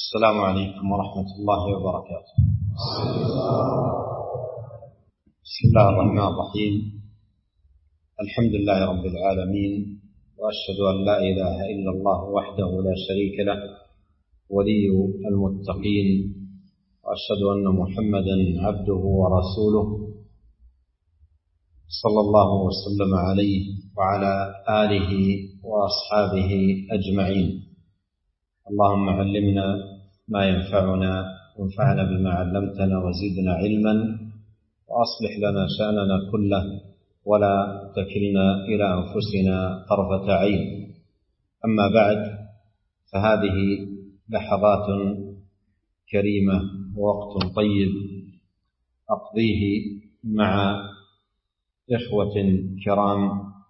السلام عليكم ورحمة الله وبركاته. بسم الله الرحمن الرحيم. الحمد لله رب العالمين، وأشهد أن لا إله إلا الله وحده لا شريك له ولي المتقين، وأشهد أن محمدا عبده ورسوله صلى الله وسلم عليه وعلى آله وأصحابه أجمعين. اللهم علمنا ما ينفعنا وانفعنا بما علمتنا وزدنا علما، وأصلح لنا شأننا كله ولا تكلنا إلى أنفسنا طرفة عين. أما بعد، فهذه لحظات كريمة ووقت طيب أقضيه مع إخوة كرام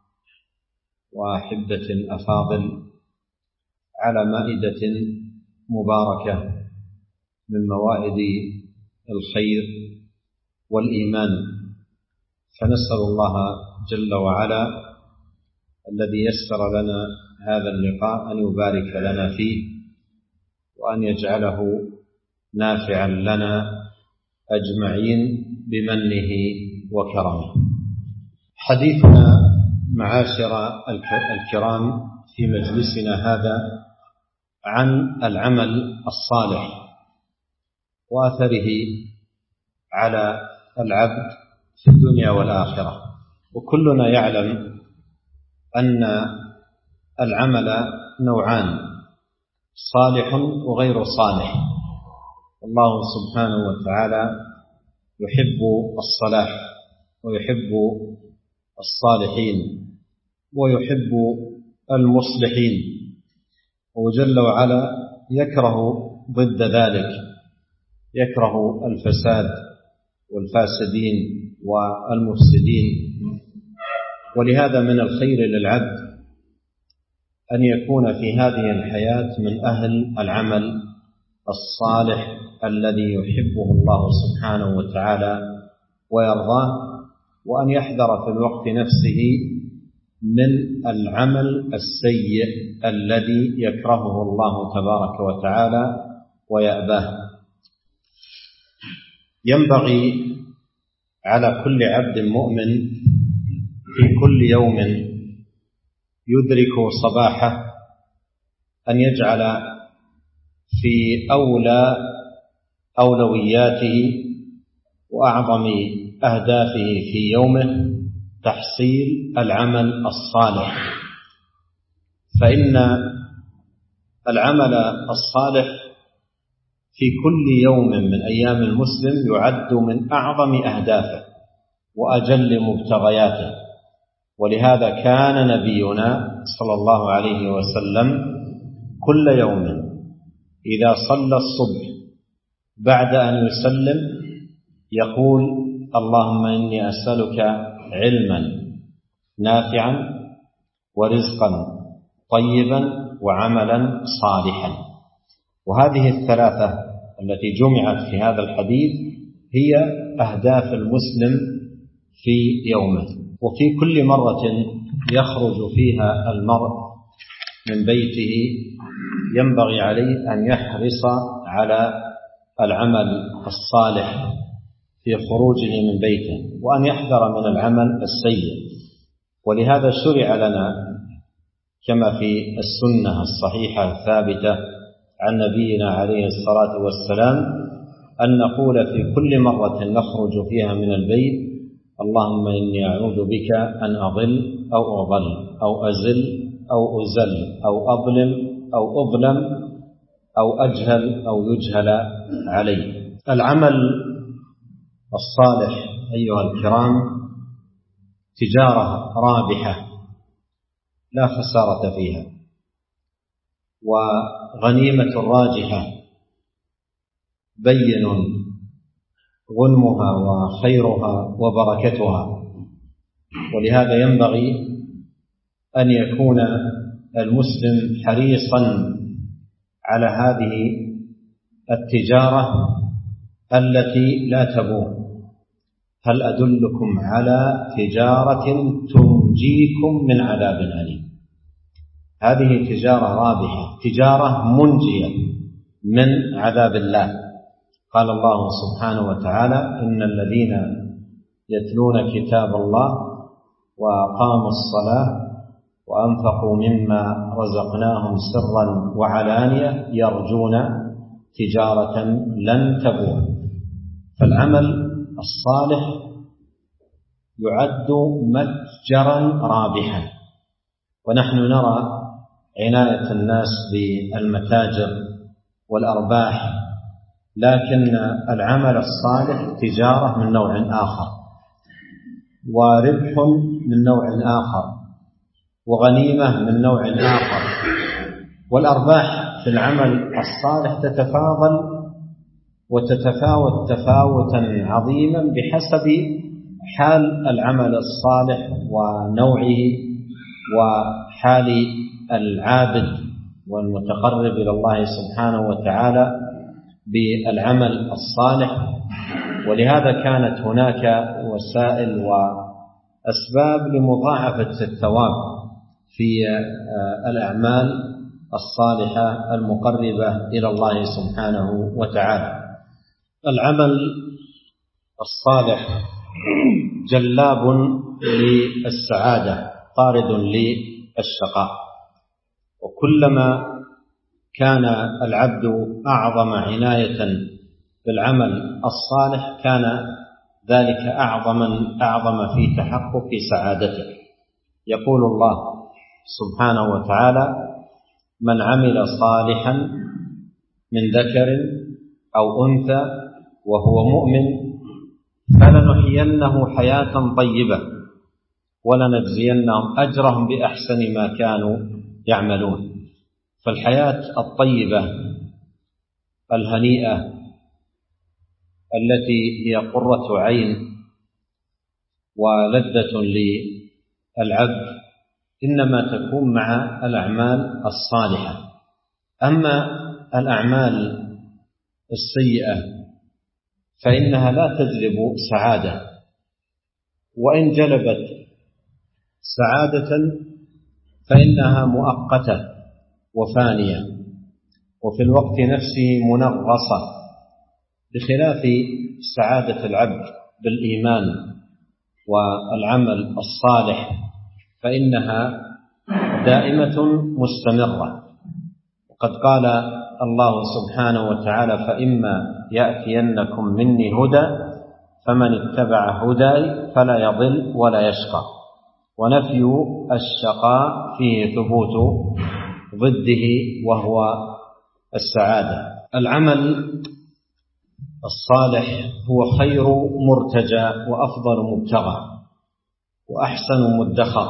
وأحبة أفاضل على مائدة مباركة من موائد الخير والإيمان، فنسأل الله جل وعلا الذي يسر لنا هذا اللقاء أن يبارك لنا فيه، وأن يجعله نافعا لنا أجمعين بمنه وكرمه. حديثنا معاشر الكرام في مجلسنا هذا عن العمل الصالح وأثره على العبد في الدنيا والآخرة. وكلنا يعلم أن العمل نوعان، صالح وغير صالح. الله سبحانه وتعالى يحب الصلاح ويحب الصالحين ويحب المصلحين، وجل وعلا يكره ضد ذلك، يكره الفساد والفاسدين والمفسدين. ولهذا من الخير للعبد أن يكون في هذه الحياة من أهل العمل الصالح الذي يحبه الله سبحانه وتعالى ويرضاه، وأن يحذر في الوقت نفسه من العمل السيء الذي يكرهه الله تبارك وتعالى ويأباه. ينبغي على كل عبد مؤمن في كل يوم يدرك صباحه أن يجعل في أولوياته وأعظم أهدافه في يومه تحصيل العمل الصالح، فإن العمل الصالح في كل يوم من أيام المسلم يعد من أعظم أهدافه وأجل مبتغياته. ولهذا كان نبينا صلى الله عليه وسلم كل يوم إذا صلى الصبح بعد أن يسلم يقول: اللهم إني أسألك علما نافعا ورزقا طيبا وعملا صالحا. وهذه الثلاثة التي جمعت في هذا الحديث هي أهداف المسلم في يومه. وفي كل مرة يخرج فيها المرء من بيته ينبغي عليه أن يحرص على العمل الصالح في خروجه من بيته، وأن يحذر من العمل السيء. ولهذا شرع لنا كما في السنة الصحيحة الثابتة عن نبينا عليه الصلاة والسلام أن نقول في كل مرة نخرج فيها من البيت: اللهم إني أعوذ بك أن أضل أو أضل أو أزل أو أزل أو أظلم أو أظلم أو أجهل أو يجهل علي. العمل الصالح أيها الكرام تجارة رابحة لا خسارة فيها، وغنيمة راجحة بين غنمها وخيرها وبركتها. ولهذا ينبغي أن يكون المسلم حريصا على هذه التجارة التي لا تبور. هل أدلكم على تجارة تنجيكم من عذاب أليم؟ هذه تجارة رابحة، تجارة منجية، من عذاب الله. قال الله سبحانه وتعالى: إن الذين يتلون كتاب الله وأقاموا الصلاة وأنفقوا مما رزقناهم سرا وعلانية يرجون تجارة لن تبور. فالعمل الصالح يعد متجرا رابحا، ونحن نرى عناية الناس بالمتاجر والأرباح، لكن العمل الصالح تجارة من نوع آخر، وربح من نوع آخر، وغنيمة من نوع آخر. والأرباح في العمل الصالح تتفاضل وتتفاوت تفاوتا عظيما بحسب حال العمل الصالح ونوعه وحال العابد والمتقرب إلى الله سبحانه وتعالى بالعمل الصالح. ولهذا كانت هناك وسائل وأسباب لمضاعفة الثواب في الأعمال الصالحة المقربة إلى الله سبحانه وتعالى. العمل الصالح جلاب للسعادة طارد للشقاء، وكلما كان العبد أعظم عناية بالعمل الصالح كان ذلك أعظم في تحقق سعادته. يقول الله سبحانه وتعالى: من عمل صالحا من ذكر أو أنثى وهو مؤمن فلنحيينه حياة طيبة ولنجزينهم أجرهم بأحسن ما كانوا يعملون. فالحياة الطيبة الهنيئة التي هي قرة عين ولذة للعبد إنما تكون مع الأعمال الصالحة. أما الأعمال السيئة فإنها لا تجلب سعادة، وإن جلبت سعادة فإنها مؤقتة وفانية، وفي الوقت نفسه منغصة، بخلاف سعادة العبد بالإيمان والعمل الصالح فإنها دائمة مستمرة. وقد قال الله سبحانه وتعالى: فإما يأتينكم مني هدى فمن اتبع هداي فلا يضل ولا يشقى. ونفي الشقاء فيه ثبوت ضده وهو السعادة. العمل الصالح هو خير مرتجى وأفضل مبتغى وأحسن مدخر.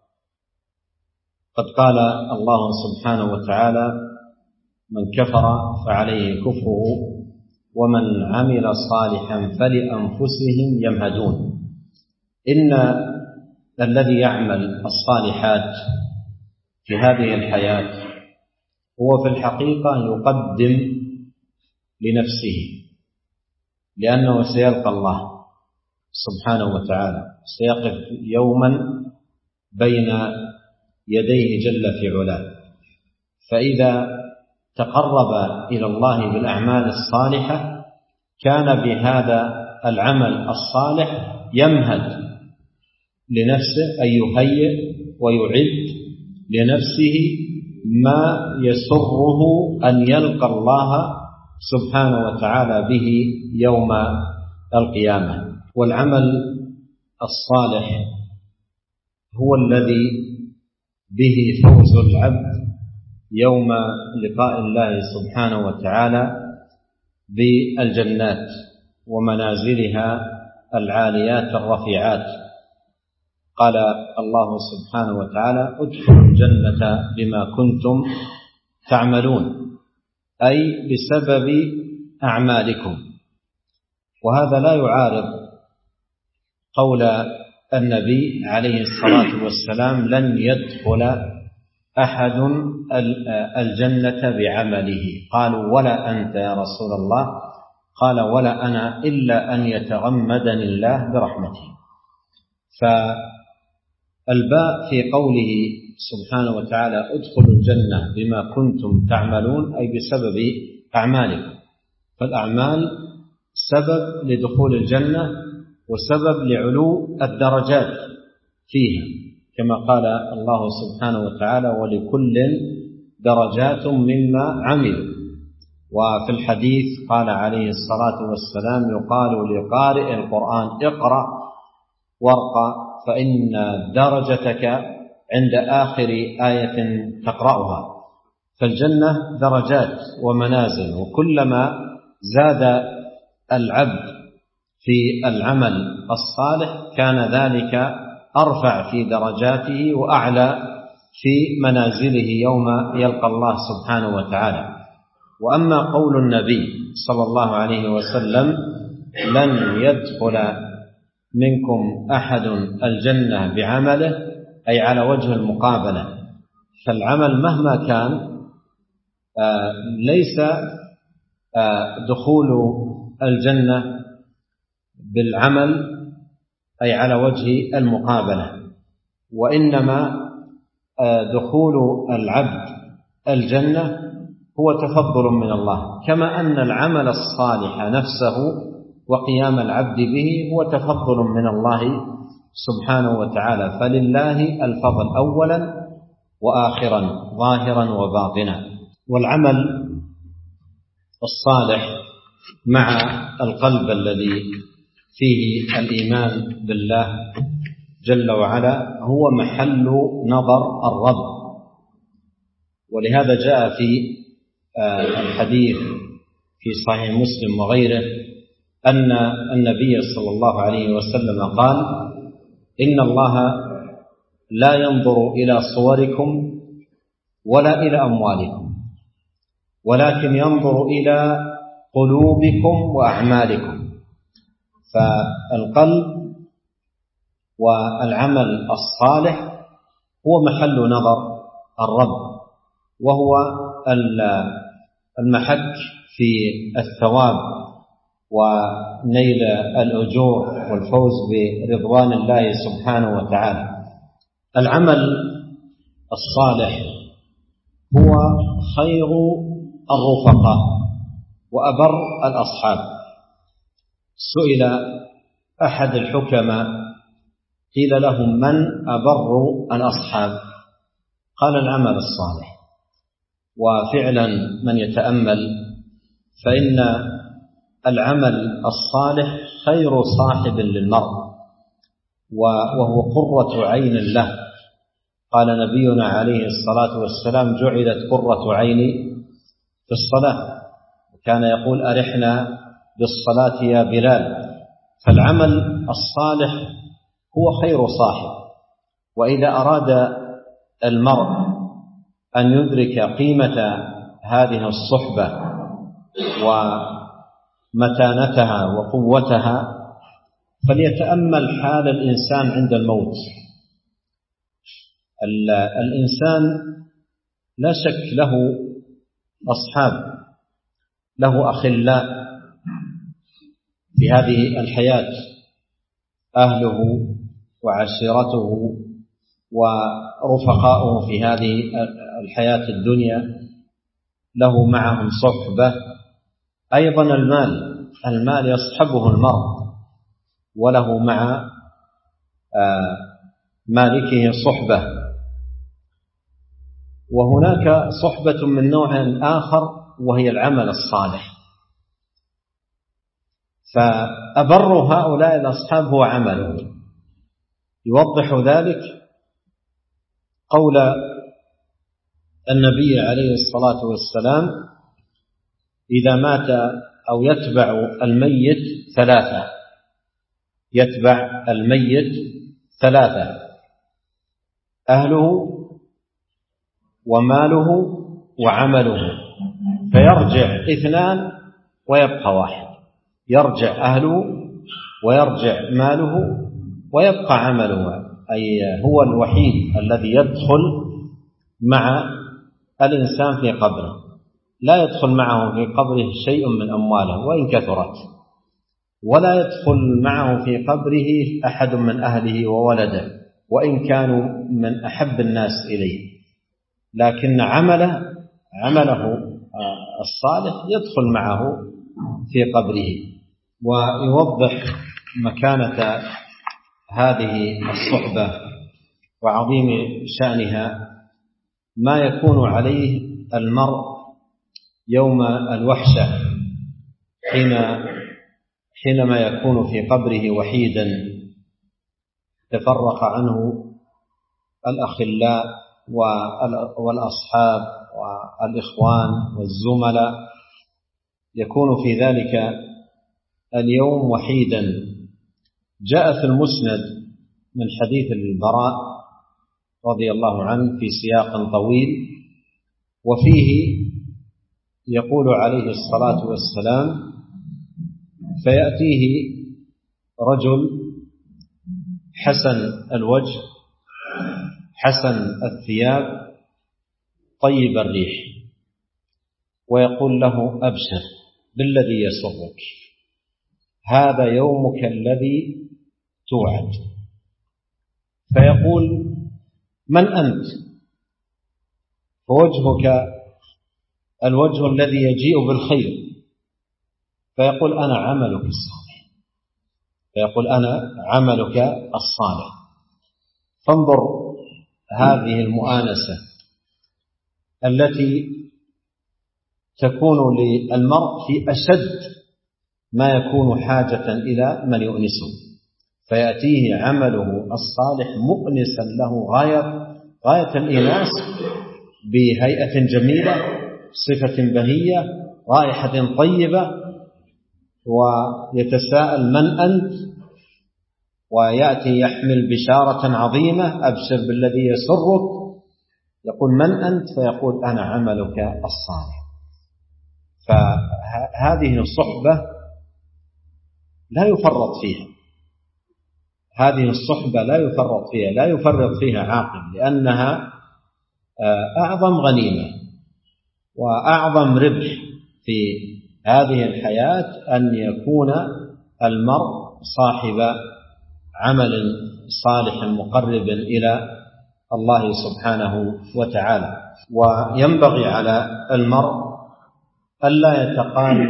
قد قال الله سبحانه وتعالى: من كفر فعليه كفره ومن عمل صالحا فلأنفسهم يمهدون. إن الذي يعمل الصالحات في هذه الحياة هو في الحقيقة يقدم لنفسه، لأنه سيلقى الله سبحانه وتعالى، سيقف يوما بين يديه جل في علاه، فإذا تقرب إلى الله بالأعمال الصالحة كان بهذا العمل الصالح يمهد لنفسه، أي يهيئ ويعد لنفسه ما يسره أن يلقى الله سبحانه وتعالى به يوم القيامة. والعمل الصالح هو الذي به فوز العبد يوم لقاء الله سبحانه وتعالى بالجنات ومنازلها العاليات الرفيعات. قال الله سبحانه وتعالى: ادخلوا الجنة بما كنتم تعملون، أي بسبب أعمالكم. وهذا لا يعارض قول النبي عليه الصلاة والسلام: لن يدخل أحد الجنة بعمله. قالوا: ولا أنت يا رسول الله؟ قال: ولا أنا إلا أن يتغمدني الله برحمته. فالباء في قوله سبحانه وتعالى: ادخلوا الجنة بما كنتم تعملون، أي بسبب أعمالكم. فالأعمال سبب لدخول الجنة وسبب لعلو الدرجات فيها، كما قال الله سبحانه وتعالى: ولكل درجات مما عملوا. وفي الحديث قال عليه الصلاة والسلام: يقال لقارئ القرآن: اقرأ وارقى، فإن درجتك عند آخر آية تقرأها. فالجنة درجات ومنازل، وكلما زاد العبد في العمل الصالح كان ذلك أرفع في درجاته وأعلى في منازله يوم يلقى الله سبحانه وتعالى. وأما قول النبي صلى الله عليه وسلم: لن يدخل منكم أحد الجنة بعمله، أي على وجه المقابلة، فالعمل مهما كان ليس دخول الجنة بالعمل أي على وجه المقابلة، وإنما دخول العبد الجنة هو تفضل من الله، كما أن العمل الصالح نفسه وقيام العبد به هو تفضل من الله سبحانه وتعالى. فلله الفضل أولا وآخرا، ظاهرا وباطنا. والعمل الصالح مع القلب الذي فيه الإيمان بالله جل وعلا هو محل نظر الرب. ولهذا جاء في الحديث في صحيح مسلم وغيره أن النبي صلى الله عليه وسلم قال: إن الله لا ينظر إلى صوركم ولا إلى أموالكم، ولكن ينظر إلى قلوبكم وأعمالكم. فالقلب والعمل الصالح هو محل نظر الرب، وهو المحك في الثواب ونيل الأجور والفوز برضوان الله سبحانه وتعالى. العمل الصالح هو خير الرفقاء وأبر الأصحاب. سئل أحد الحكماء قيل لهم: من أبر الأصحاب؟ قال: العمل الصالح. وفعلا من يتأمل فإن العمل الصالح خير صاحب للمرء، وهو قرة عين له. قال نبينا عليه الصلاة والسلام: جعلت قرة عيني في الصلاة. وكان يقول: أرحنا بالصلاة يا بلال. فالعمل الصالح هو خير صاحب. وإذا أراد المرء أن يدرك قيمة هذه الصحبة ومتانتها وقوتها فليتأمل حال الإنسان عند الموت. الإنسان لا شك له أصحاب، له أخلاء في هذه الحياة، أهله وعشيرته ورفقاؤه في هذه الحياة الدنيا، له معهم صحبة. أيضا المال يصحبه المرء وله مع مالكه صحبة. وهناك صحبة من نوع آخر وهي العمل الصالح. فأبر هؤلاء الأصحاب هو عمله. يوضح ذلك قول النبي عليه الصلاة والسلام: إذا مات أو يتبع الميت ثلاثة، يتبع الميت ثلاثة: أهله وماله وعمله، فيرجع اثنان ويبقى واحد. يرجع أهله ويرجع ماله ويبقى عمله، أي هو الوحيد الذي يدخل مع الإنسان في قبره. لا يدخل معه في قبره شيء من أمواله وإن كثرت، ولا يدخل معه في قبره أحد من أهله وولده وإن كانوا من أحب الناس إليه، لكن عمله الصالح يدخل معه في قبره. ويوضح مكانة هذه الصحبة وعظيم شأنها ما يكون عليه المرء يوم الوحشة حينما يكون في قبره وحيدا، تفرق عنه الأخلاء والأصحاب والإخوان والزملاء، يكون في ذلك اليوم وحيدا. جاء في المسند من حديث البراء رضي الله عنه في سياق طويل، وفيه يقول عليه الصلاة والسلام: فيأتيه رجل حسن الوجه حسن الثياب طيب الريح، ويقول له: أبشر بالذي يسرك، هذا يومك الذي توعد. فيقول: من أنت؟ فوجهك الوجه الذي يجيء بالخير. فيقول: أنا عملك الصالح. فيقول: أنا عملك الصالح. فانظر هذه المؤانسة التي تكون للمرء في أشد ما يكون حاجة إلى من يؤنسه، فيأتيه عمله الصالح مؤنسا له غاية الإناس، بهيئة جميلة، صفة بهية، رائحة طيبة، ويتساءل: من أنت؟ ويأتي يحمل بشارة عظيمة: أبشر بالذي يسرك. يقول: من أنت؟ فيقول: أنا عملك الصالح. فهذه الصحبة لا يفرط فيها، هذه الصحبة لا يفرط فيها، لا يفرط فيها عاقل، لأنها أعظم غنيمة وأعظم ربح في هذه الحياة، أن يكون المرء صاحب عمل صالح مقرب إلى الله سبحانه وتعالى. وينبغي على المرء ألا يتقال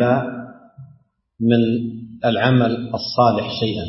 من العمل الصالح شيئا،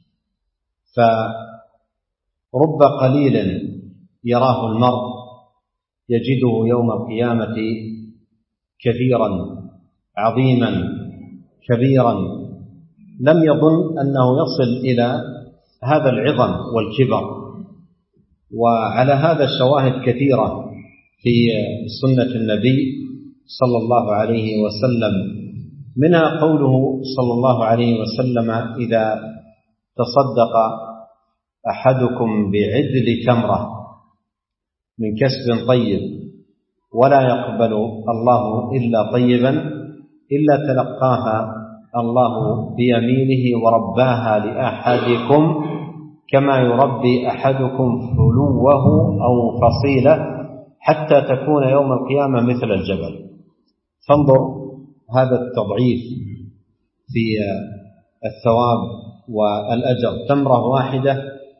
فرب قليل يراه المرء يجده يوم القيامة كثيرا عظيما كبيرا، لم يظن أنه يصل إلى هذا العظم والكبر. وعلى هذا شواهد كثيرة في سنة النبي صلى الله عليه وسلم، منها قوله صلى الله عليه وسلم: إذا تصدق أحدكم بعدل تمرة من كسب طيب ولا يقبل الله إلا طيبا إلا تلقاها الله بيمينه ورباها لأحدكم كما يربي أحدكم فلوه أو فصيلة حتى تكون يوم القيامة مثل الجبل. فانظر هذا التضعيف في الثواب والأجر، تمرة واحدة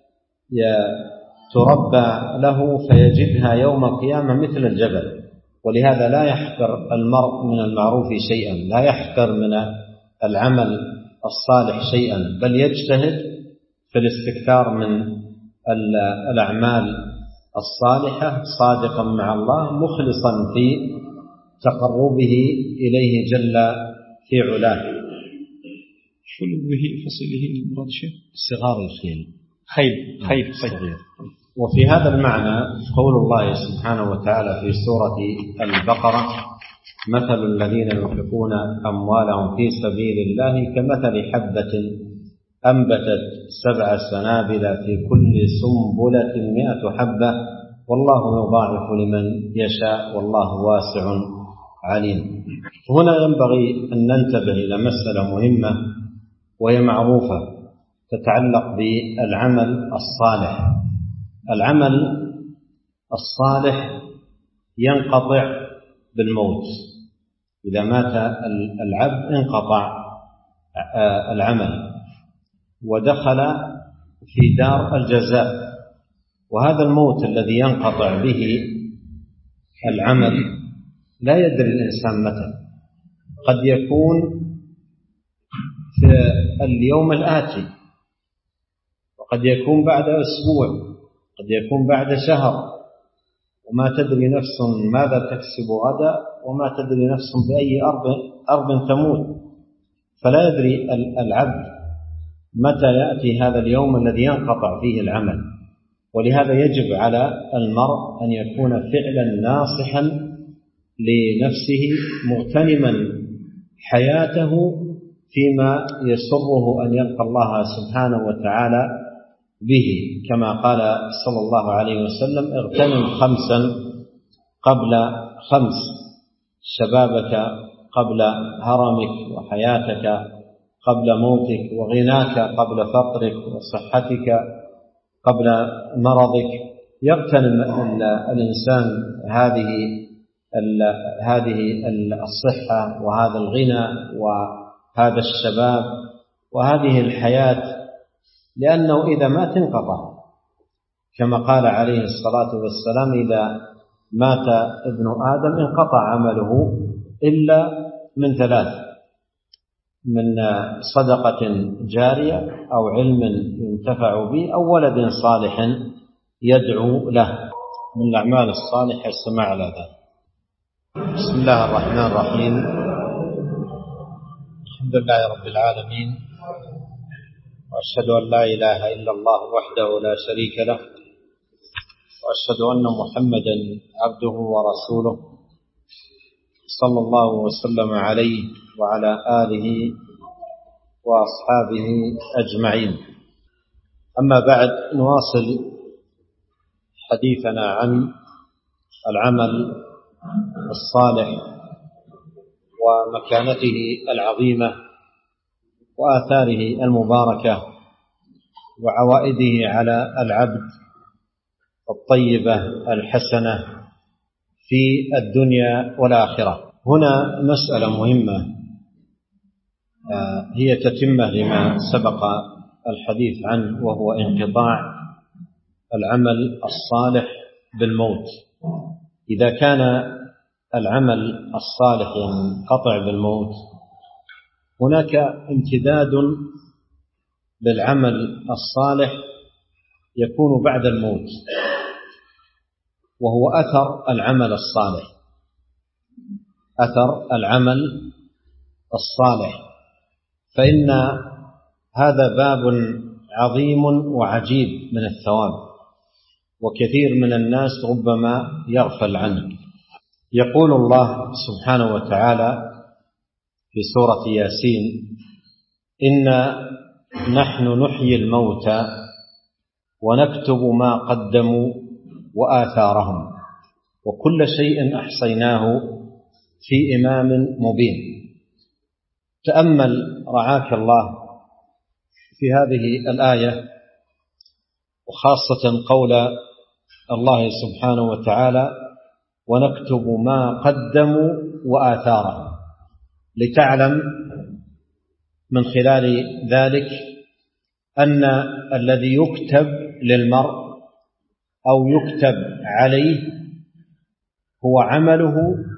تربى له فيجدها يوم القيامة مثل الجبل. ولهذا لا يحقر المرء من المعروف شيئا، لا يحقر من العمل الصالح شيئا، بل يجتهد في الاستكثار من الأعمال الصالحة، صادقا مع الله، مخلصا في تقربه إليه جل في علاه. فلوه فصيله المراد شيء صغار الخيل، خيل صغير. وفي هذا المعنى قول الله سبحانه وتعالى في سورة البقرة: مثل الذين ينفقون أموالهم في سبيل الله كمثل حبة أنبتت 7 سنابل في كل سنبلة 100 حبة والله يضاعف لمن يشاء والله واسع عليم. هنا ينبغي أن ننتبه إلى مسألة مهمة وهي معروفة تتعلق بالعمل الصالح. العمل الصالح ينقطع بالموت، إذا مات العبد انقطع العمل ودخل في دار الجزاء. وهذا الموت الذي ينقطع به العمل لا يدري الإنسان متى، قد يكون في اليوم الآتي، وقد يكون بعد أسبوع، قد يكون بعد شهر، وما تدري نفس ماذا تكسب غدا، وما تدري نفس بأي أرض تموت. فلا يدري العبد متى يأتي هذا اليوم الذي ينقطع فيه العمل. ولهذا يجب على المرء أن يكون فعلا ناصحا لنفسه، مغتنما حياته فيما يسره أن يلقى الله سبحانه وتعالى به، كما قال صلى الله عليه وسلم: اغتنم 5 قبل 5، شبابك قبل هرمك، وحياتك قبل موتك، وغناك قبل فقرك، وصحتك قبل مرضك. يغتنم الإنسان هذه الصحة وهذا الغنى وهذا الشباب وهذه الحياة، لأنه إذا ما تنقطع، كما قال عليه الصلاة والسلام: إذا مات ابن آدم انقطع عمله إلا من 3: من صدقة جارية، أو علم ينتفع به، أو ولد صالح يدعو له. من الأعمال الصالحة السماع على ذلك. بسم الله الرحمن الرحيم. الحمد لله رب العالمين، وأشهد أن لا إله إلا الله وحده لا شريك له، وأشهد أن محمدا عبده ورسوله، صلى الله وسلم عليه وعلى آله وأصحابه أجمعين. أما بعد، نواصل حديثنا عن العمل الصالح ومكانته العظيمة وآثاره المباركة وعوائده على العبد الطيبة الحسنة في الدنيا والآخرة. هنا مسألة مهمة هي تتمة لما سبق الحديث عنه، وهو انقطاع العمل الصالح بالموت. إذا كان العمل الصالح ينقطع بالموت، هناك امتداد للعمل الصالح يكون بعد الموت، وهو أثر العمل الصالح. أثر العمل الصالح، فإن هذا باب عظيم وعجيب من الثواب، وكثير من الناس ربما يغفل عنه. يقول الله سبحانه وتعالى في سورة ياسين: إنا نحن نحيي الموتى ونكتب ما قدموا وآثارهم وكل شيء أحصيناه في إمام مبين. تأمل رعاك الله في هذه الآية، وخاصة قول الله سبحانه وتعالى: ونكتب ما قدموا وآثارهم، لتعلم من خلال ذلك أن الذي يكتب للمرء أو يكتب عليه هو عمله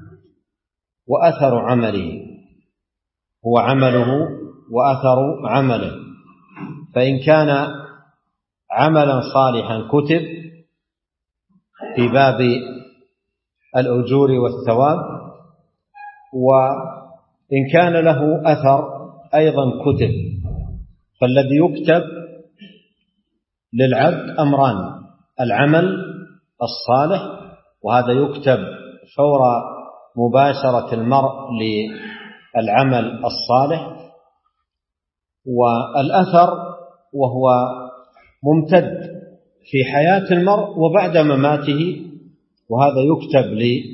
وأثر عمله، هو عمله وأثر عمله. فإن كان عملا صالحا كتب في باب الأجور والثواب، وإن كان له أثر أيضا كتب. فالذي يكتب للعبد أمران: العمل الصالح، وهذا يكتب فور مباشرة المرء للعمل الصالح، والأثر وهو ممتد في حياة المرء وبعد مماته، وهذا يكتب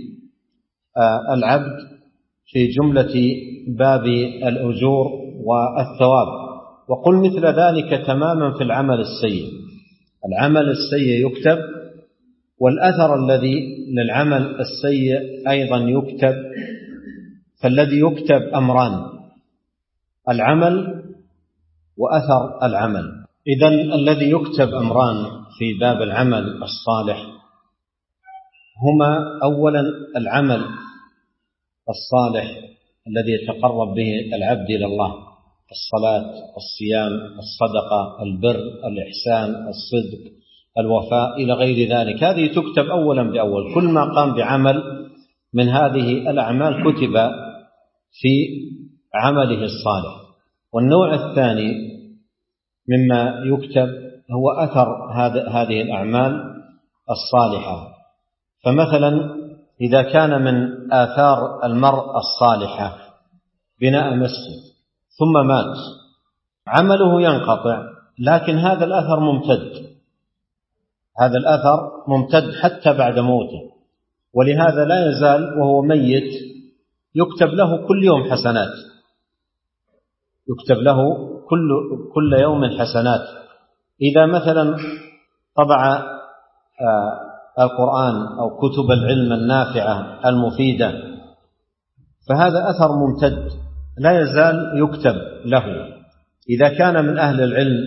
للعبد في جملة باب الأجور والثواب. وقل مثل ذلك تماما في العمل السيء. العمل السيء يكتب، والأثر الذي للعمل السيء أيضا يكتب. فالذي يكتب أمران: العمل وأثر العمل. إذن الذي يكتب أمران في باب العمل الصالح هما: أولا العمل الصالح الذي يتقرب به العبد إلى الله: الصلاة، الصيام، الصدقة، البر، الإحسان، الصدق، الوفاء، إلى غير ذلك. هذه تكتب أولا بأول. كل ما قام بعمل من هذه الأعمال كتب في عمله الصالح. والنوع الثاني مما يكتب هو أثر هذه الأعمال الصالحة. فمثلا إذا كان من آثار المرء الصالحة بناء مسجد ثم مات، عمله ينقطع، لكن هذا الأثر ممتد حتى بعد موته، ولهذا لا يزال وهو ميت يكتب له كل يوم حسنات، يكتب له كل يوم حسنات. إذا مثلا طبع القرآن أو كتب العلم النافعة المفيدة، فهذا أثر ممتد لا يزال يكتب له. إذا كان من أهل العلم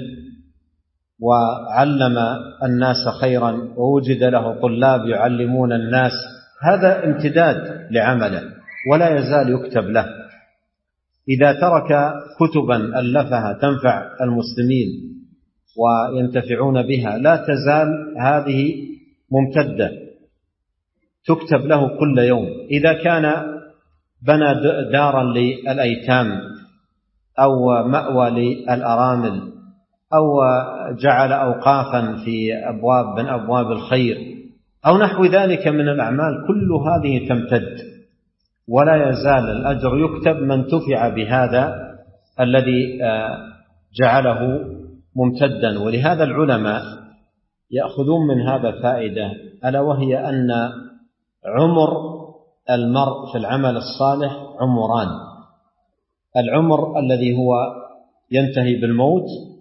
وعلم الناس خيرا ووجد له طلاب يعلمون الناس، هذا امتداد لعمله ولا يزال يكتب له. إذا ترك كتبا ألفها تنفع المسلمين وينتفعون بها، لا تزال هذه ممتدة تكتب له كل يوم. إذا كان بنى دارا للأيتام أو مأوى للأرامل أو جعل أوقافا في أبواب من أبواب الخير أو نحو ذلك من الأعمال، كل هذه تمتد ولا يزال الأجر يكتب من تفع بهذا الذي جعله ممتدا. ولهذا العلماء يأخذون من هذا فائدة، ألا وهي أن عمر المرء في العمل الصالح عمران: العمر الذي هو ينتهي بالموت،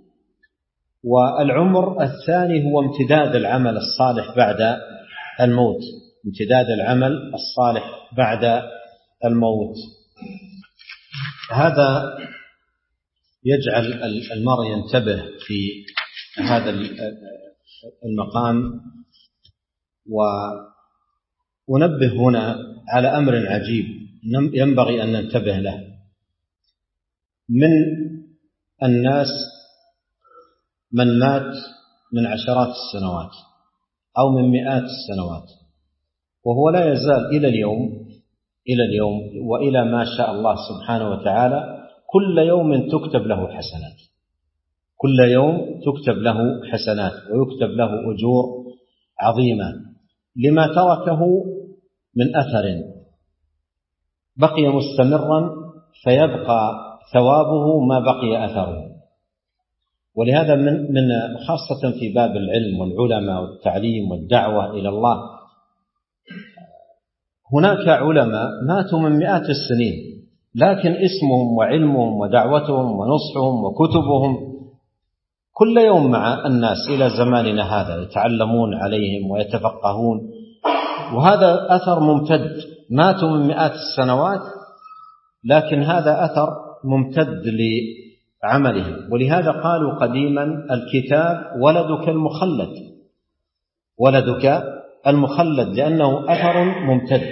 والعمر الثاني هو امتداد العمل الصالح بعد الموت، امتداد العمل الصالح بعد الموت. هذا يجعل المرء ينتبه في هذا المقام. وننبه هنا على أمر عجيب ينبغي أن ننتبه له. من الناس من مات من عشرات السنوات أو من مئات السنوات وهو لا يزال إلى اليوم وإلى ما شاء الله سبحانه وتعالى كل يوم تكتب له حسنات، كل يوم تكتب له حسنات ويكتب له أجور عظيمة لما تركه من أثر بقي مستمرا، فيبقى ثوابه ما بقي أثره. ولهذا من خاصة في باب العلم والعلماء والتعليم والدعوة إلى الله، هناك علماء ماتوا من مئات السنين، لكن اسمهم وعلمهم ودعوتهم ونصحهم وكتبهم كل يوم مع الناس إلى زماننا هذا، يتعلمون عليهم ويتفقهون، وهذا أثر ممتد. ماتوا من مئات السنوات لكن هذا أثر ممتد لعملهم. ولهذا قالوا قديما: الكتاب ولدك المخلد، ولدك المخلد، لأنه أثر ممتد.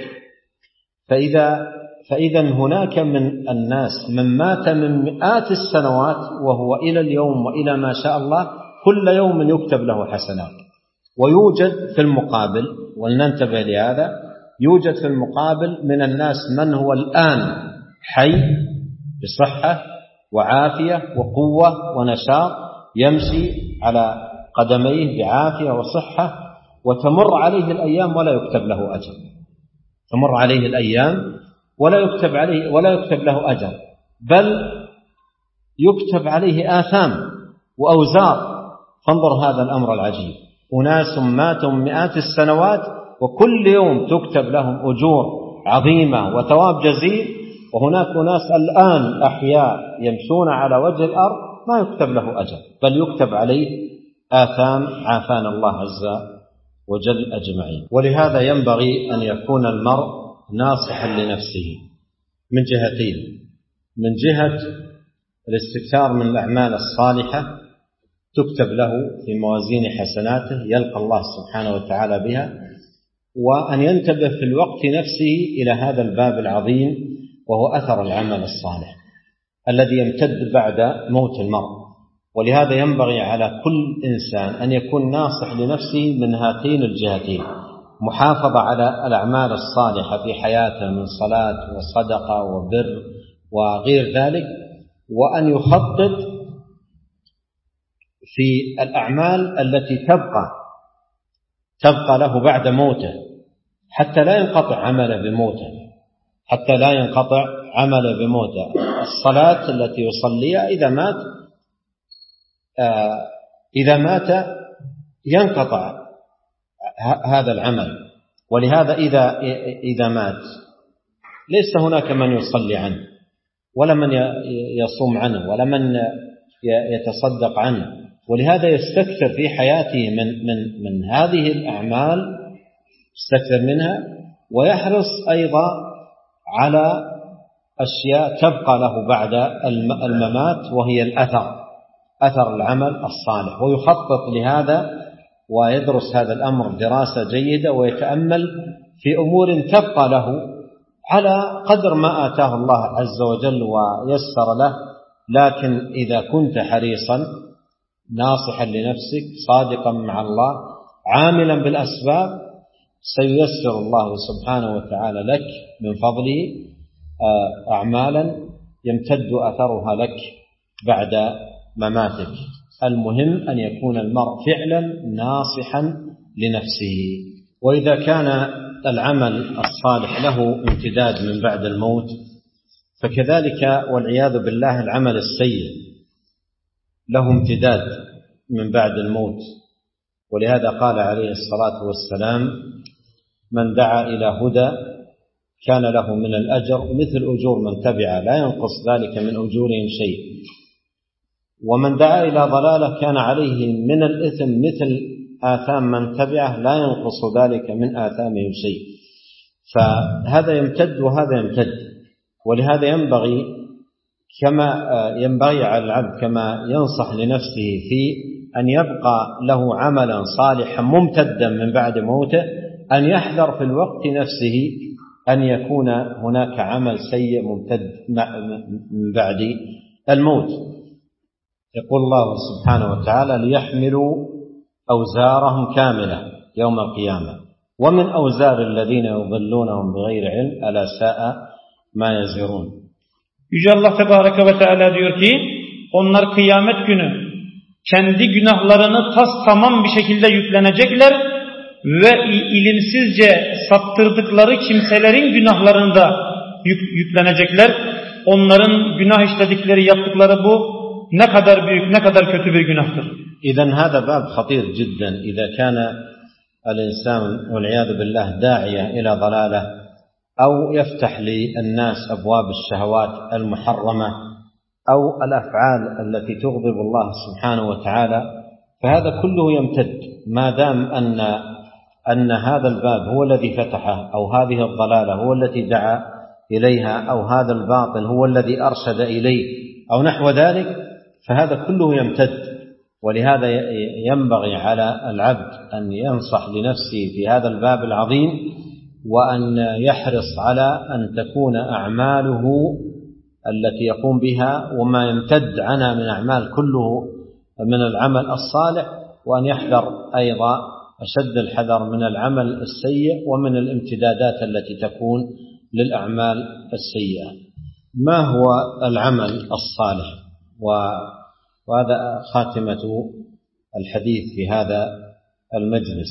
فإذا هناك من الناس من مات من مئات السنوات وهو إلى اليوم وإلى ما شاء الله كل يوم يكتب له حسنات. ويوجد في المقابل، ولننتبه لهذا، يوجد في المقابل من الناس من هو الآن حي بصحة وعافية وقوة ونشاط، يمشي على قدميه بعافية وصحة، وتمر عليه الأيام ولا يكتب له أجر، تمر عليه الأيام ولا يكتب له أجر، بل يكتب عليه آثام وأوزار. فانظر هذا الأمر العجيب، أناس ماتوا مئات السنوات وكل يوم تكتب لهم أجور عظيمة وثواب جزيل، وهناك ناس الآن أحياء يمشون على وجه الأرض ما يكتب له أجر، بل يكتب عليه آثام، عافانا الله عز وجل أجمعين. ولهذا ينبغي أن يكون المرء ناصحا لنفسه من جهتين: من جهة الاستكثار من الأعمال الصالحة تكتب له في موازين حسناته يلقى الله سبحانه وتعالى بها، وأن ينتبه في الوقت نفسه إلى هذا الباب العظيم وهو أثر العمل الصالح الذي يمتد بعد موت المرء. ولهذا ينبغي على كل إنسان أن يكون ناصح لنفسه من هاتين الجهتين: محافظة على الأعمال الصالحة في حياته من صلاة وصدقة وبر وغير ذلك، وأن يخطط في الأعمال التي تبقى له بعد موته حتى لا ينقطع عمله بموته. الصلاة التي يصليها إذا مات ينقطع هذا العمل. ولهذا إذا مات ليس هناك من يصلي عنه ولا من يصوم عنه ولا من يتصدق عنه، ولهذا يستكثر في حياته من هذه الأعمال، يستكثر منها، ويحرص أيضا على أشياء تبقى له بعد الممات وهي أثر العمل الصالح، ويخطط لهذا ويدرس هذا الأمر دراسة جيدة ويتأمل في أمور تبقى له على قدر ما آتاه الله عز وجل ويسر له. لكن إذا كنت حريصا ناصحا لنفسك صادقا مع الله عاملا بالأسباب سييسر الله سبحانه وتعالى لك من فضله أعمالا يمتد أثرها لك بعد مماتك. المهم أن يكون المرء فعلا ناصحا لنفسه. وإذا كان العمل الصالح له امتداد من بعد الموت فكذلك والعياذ بالله العمل السيء له امتداد من بعد الموت. ولهذا قال عليه الصلاة والسلام: من دعا إلى هدى كان له من الأجر مثل أجور من تبعه لا ينقص ذلك من أجورهم شيء، ومن دعا إلى ضلالة كان عليه من الإثم مثل آثام من تبعه لا ينقص ذلك من آثامهم شيء. فهذا يمتد وهذا يمتد. ولهذا ينبغي على العبد كما ينصح لنفسه في أن يبقى له عملا صالحا ممتدا من بعد موته، أن يحذر في الوقت نفسه أن يكون هناك عمل سيء ممتد من بعد الموت. يقول الله سبحانه وتعالى: ليحملوا أوزارهم كاملة يوم القيامة ومن أوزار الذين يضلونهم بغير علم ألا ساء ما يزرون. Yüce Allah Tebareke ve Teala diyor ki, onlar kıyamet günü kendi günahlarını tamam bir şekilde yüklenecekler ve ilimsizce saptırdıkları kimselerin günahlarını da yüklenecekler. Onların günah işledikleri, yaptıkları bu ne kadar büyük, ne kadar kötü bir günahtır. إذن هذا باب خطير جدا. إذا كان الإنسان والعياذ بالله داعية إلى ضلالة أو يفتح للناس أبواب الشهوات المحرمة أو الأفعال التي تغضب الله سبحانه وتعالى، فهذا كله يمتد ما دام أن هذا الباب هو الذي فتحه، أو هذه الضلالة هو التي دعا إليها، أو هذا الباطل هو الذي أرشد إليه أو نحو ذلك، فهذا كله يمتد. ولهذا ينبغي على العبد أن ينصح لنفسه في هذا الباب العظيم، وأن يحرص على أن تكون أعماله التي يقوم بها وما يمتد عنها من أعمال كله من العمل الصالح، وأن يحذر أيضا أشد الحذر من العمل السيء ومن الامتدادات التي تكون للأعمال السيئة. ما هو العمل الصالح؟ وهذا خاتمة الحديث في هذا المجلس.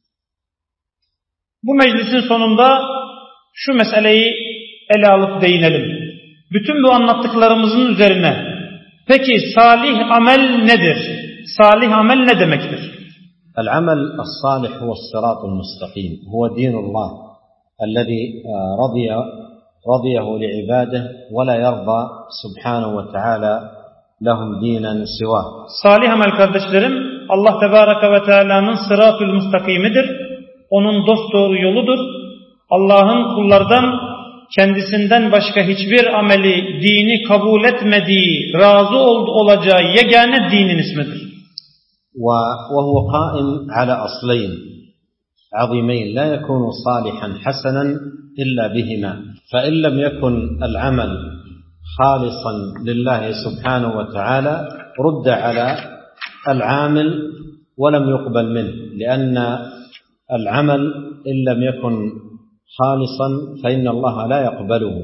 Bu meclisin sonunda şu meseleyi ele alıp değinelim. Bütün bu anlattıklarımızın üzerine peki salih amel nedir? Salih amel ne demektir? العمل الصالح هو الصراط المستقيم، هو دين الله الذي رضيه لعباده ولا يرضى سبحانه وتعالى لهم دينا سواه. Salih amel kardeşlerim, Allah Tebareke ve Teala'nın sırat-ül müstakimidir. Onun dosdoğru yoludur. Allah'ın kullardan kendisinden başka hiçbir ameli, dini kabul etmediği, razı olacağı yegane dinin ismidir. وهو قائم على أصلين: عظيمين لا يكون صالحا حسنا إلا بهما. فإن لم يكن العمل خالصا لله سبحانه وتعالى رد على العامل ولم يقبل منه، لأن العمل إن لم يكن خالصا فإن الله لا يقبله.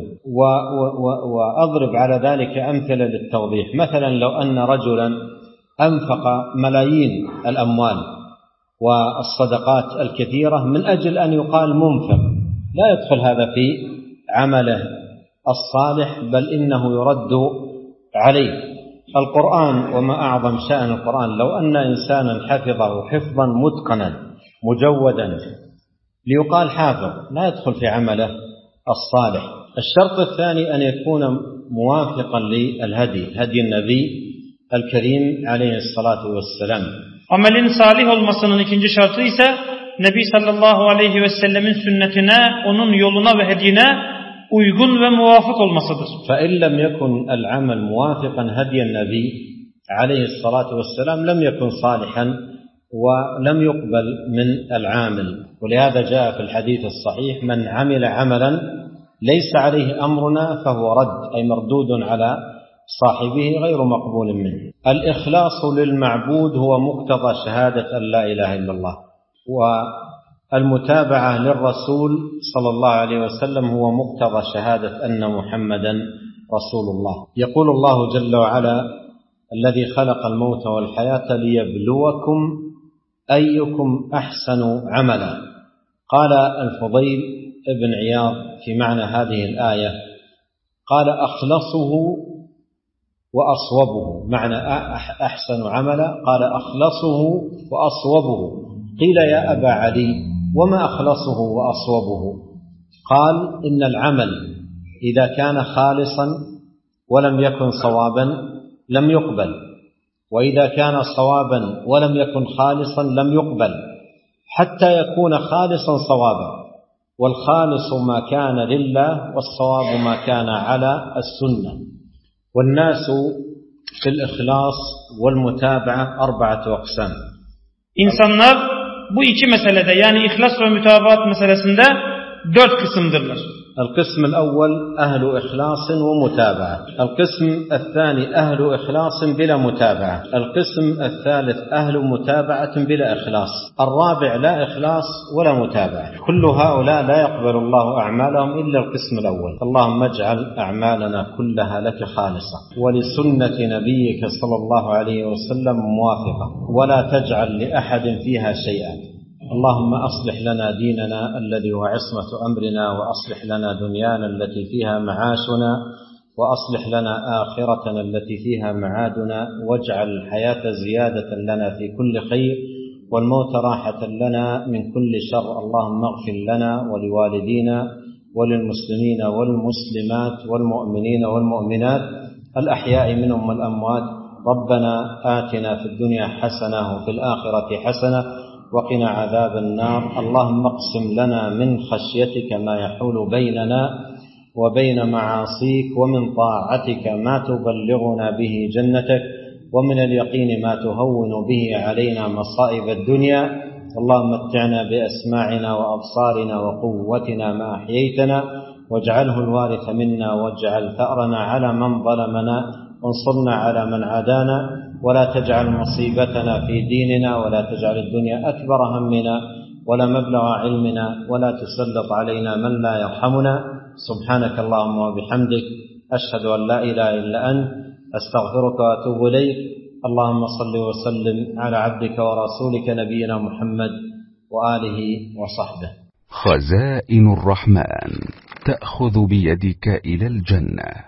وأضرب على ذلك أمثلة للتوضيح. مثلا لو أن رجلا أنفق ملايين الأموال والصدقات الكثيرة من أجل أن يقال منفق، لا يدخل هذا في عمله الصالح، بل إنه يرد عليه. القرآن وما أعظم شأن القرآن، لو أن إنسانا حفظه حفظا متقنا مجودا ليقال حافظ، لا يدخل في عمله الصالح. الشرط الثاني أن يكون موافقا للهدي، هدي النبي الكريم عليه الصلاة والسلام. Amelin salih olmasının ikinci şartı ise Nebi sallallahu aleyhi ve sellemin sünnetine, onun yoluna ve hediyine uygun ve muvafık olmasıdır. فإن لم يكن العمل موافقا هدي النبي عليه الصلاة والسلام لم يكن صالحا ولم يقبل من العامل. ولهذا جاء في الحديث الصحيح: من عمل عملا ليس عليه أمرنا فهو رد، أي مردود على صاحبه غير مقبول منه. الإخلاص للمعبود هو مقتضى شهادة أن لا إله إلا الله، والمتابعة للرسول صلى الله عليه وسلم هو مقتضى شهادة أن محمدا رسول الله. يقول الله جل وعلا: الذي خلق الموت والحياة ليبلوكم أيكم أحسن عملا. قال الفضيل ابن عياض في معنى هذه الآية، قال: أخلصه وأصوبه. معنى أحسن عملا قال: أخلصه وأصوبه. قيل: يا أبا علي وما أخلصه وأصوبه؟ قال: إن العمل إذا كان خالصا ولم يكن صوابا لم يقبل، وإذا كان صوابا ولم يكن خالصا لم يقبل، حتى يكون خالصا صوابا. والخالص ما كان لله، والصواب ما كان على السنة. والناس في الإخلاص والمتابعة 4 أقسام. İnsanlar bu iki meselede, yani ihlas ve mütabaat meselesinde 4 kısımdırlar. القسم الأول أهل إخلاص ومتابعة، القسم الثاني أهل إخلاص بلا متابعة، القسم الثالث أهل متابعة بلا إخلاص، الرابع لا إخلاص ولا متابعة. كل هؤلاء لا يقبل الله أعمالهم إلا القسم الأول. اللهم اجعل أعمالنا كلها لك خالصة ولسنة نبيك صلى الله عليه وسلم موافقة، ولا تجعل لأحد فيها شيئا. اللهم أصلح لنا ديننا الذي هو عصمة أمرنا، وأصلح لنا دنيانا التي فيها معاشنا، وأصلح لنا آخرتنا التي فيها معادنا، واجعل الحياة زيادة لنا في كل خير والموت راحة لنا من كل شر. اللهم اغفر لنا ولوالدينا وللمسلمين والمسلمات والمؤمنين والمؤمنات الأحياء منهم والأموات. ربنا آتنا في الدنيا حسنة وفي الآخرة حسنة وقنا عذاب النار. اللهم اقسم لنا من خشيتك ما يحول بيننا وبين معاصيك، ومن طاعتك ما تبلغنا به جنتك، ومن اليقين ما تهون به علينا مصائب الدنيا. اللهم متعنا بأسماعنا وأبصارنا وقوتنا ما أحييتنا، واجعله الوارث منا، واجعل ثأرنا على من ظلمنا، وانصرنا على من عادانا، ولا تجعل مصيبتنا في ديننا، ولا تجعل الدنيا أكبر همنا ولا مبلغ علمنا، ولا تسلط علينا من لا يرحمنا. سبحانك اللهم وبحمدك، أشهد أن لا إله إلا أنت، أستغفرك وأتوب إليك. اللهم صل وسلم على عبدك ورسولك نبينا محمد وآله وصحبه. خزائن الرحمن تأخذ بيدك إلى الجنة.